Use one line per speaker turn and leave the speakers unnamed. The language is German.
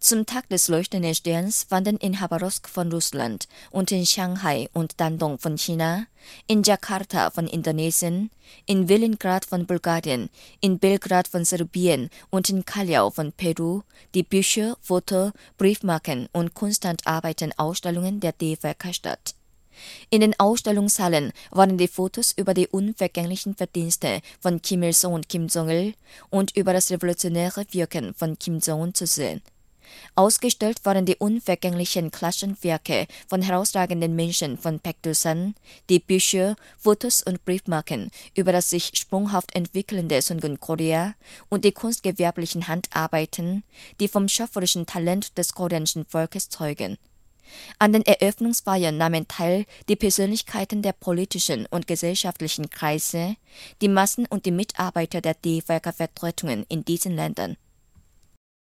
Zum Tag des Leuchtenden Sterns fanden in Chabarowsk von Russland und in Shanghai und Dandong von China, in Jakarta von Indonesien, in Leningrad von Bulgarien, in Belgrad von Serbien und in Callao von Peru die Bücher, Foto, Briefmarken und Kunsthandarbeiten-Ausstellungen der DVK statt. In den Ausstellungshallen waren die Fotos über die unvergänglichen Verdienste von Kim Il-sung und Kim Jong-il und über das revolutionäre Wirken von Kim Jong-un zu sehen. Ausgestellt waren die unvergänglichen Klassenwerke von herausragenden Menschen von Paek Do-san, die Bücher, Fotos und Briefmarken über das sich sprunghaft entwickelnde Sungun-Korea und die kunstgewerblichen Handarbeiten, die vom schöpferischen Talent des koreanischen Volkes zeugen. An den Eröffnungsfeiern nahmen teil die Persönlichkeiten der politischen und gesellschaftlichen Kreise, die Massen und die Mitarbeiter der DVK-Vertretungen in diesen Ländern.